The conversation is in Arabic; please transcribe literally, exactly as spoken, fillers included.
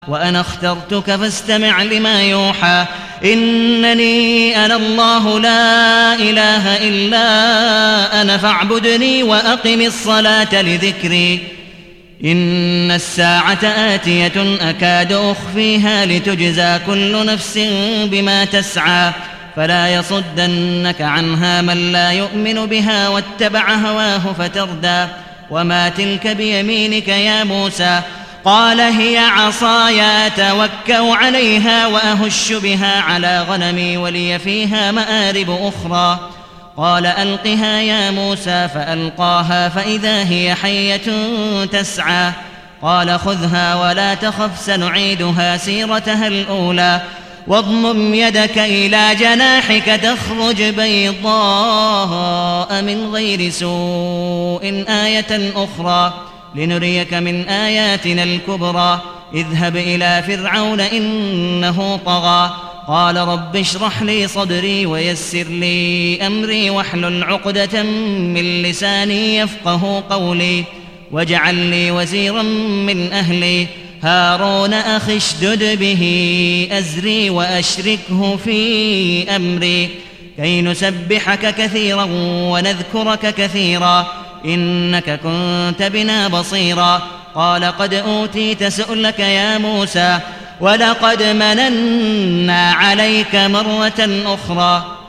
وأنا اخترتك فاستمع لما يوحى إنني أنا الله لا إله إلا أنا فاعبدني وأقم الصلاة لذكري إن الساعة آتية أكاد أخفيها لتجزى كل نفس بما تسعى فلا يصدنك عنها من لا يؤمن بها واتبع هواه فتردى وما تلك بيمينك يا موسى قال هي عصاي أتوكأ عليها وأهش بها على غنمي ولي فيها مآرب أخرى قال ألقها يا موسى فألقاها فإذا هي حية تسعى قال خذها ولا تخف سنعيدها سيرتها الأولى واضمم يدك إلى جناحك تخرج بيضاء من غير سوء آية أخرى لنريك من آياتنا الكبرى اذهب إلى فرعون إنه طغى قال رب اشرح لي صدري ويسر لي أمري واحلل عقدة من لساني يفقه قولي واجعل لي وزيرا من أهلي هارون أخي اشدد به أزري وأشركه في أمري كي نسبحك كثيرا ونذكرك كثيرا إنك كنت بنا بصيرا قال قد أوتيت سؤلك يا موسى ولقد مننا عليك مرة أخرى